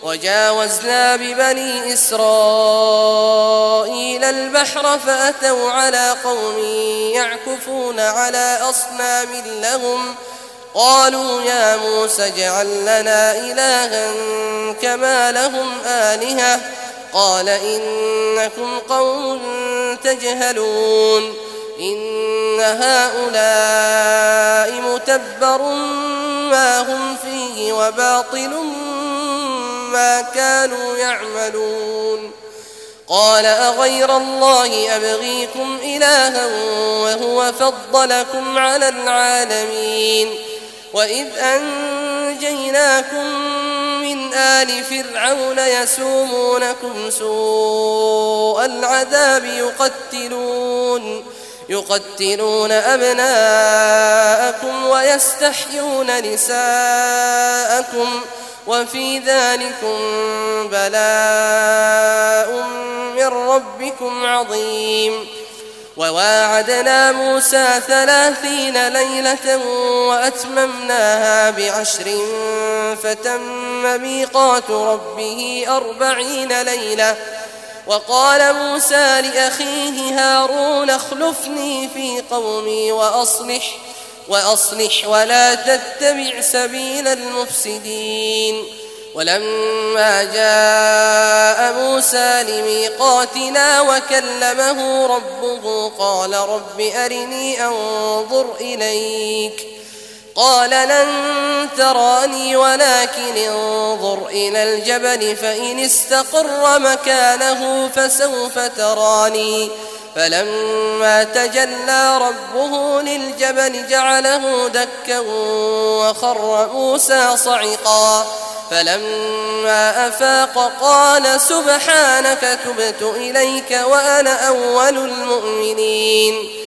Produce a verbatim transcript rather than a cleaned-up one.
وجاوزنا ببني إسرائيل البحر فأتوا على قوم يعكفون على أصنام لهم قالوا يا موسى اجعل لنا إلها كما لهم آلهة قال إنكم قوم تجهلون إن هؤلاء متبر ما هم فيه وباطل ما كانوا يعملون قال أغير الله أبغيكم إلها وهو فضلكم على العالمين وإذ أنجيناكم من آل فرعون يسومونكم سوء العذاب يقتلون يقتلون أبناءكم ويستحيون نساءكم وفي ذلكم بلاء من ربكم عظيم وواعدنا موسى ثلاثين ليلة وأتممناها بعشر فتم ميقات ربه أربعين ليلة وقال موسى لأخيه هارون اخلفني في قومي وأصلح وأصلح ولا تتبع سبيل المفسدين ولما جاء موسى لميقاتنا وكلمه ربه قال رب أرني أنظر إليك قال لن تراني ولكن انظر إلى الجبل فإن استقر مكانه فسوف تراني فلما تجلى ربه للجبل جعله دكا وخر موسى صعقا فلما أفاق قال سبحانك تبت إليك وأنا أول المؤمنين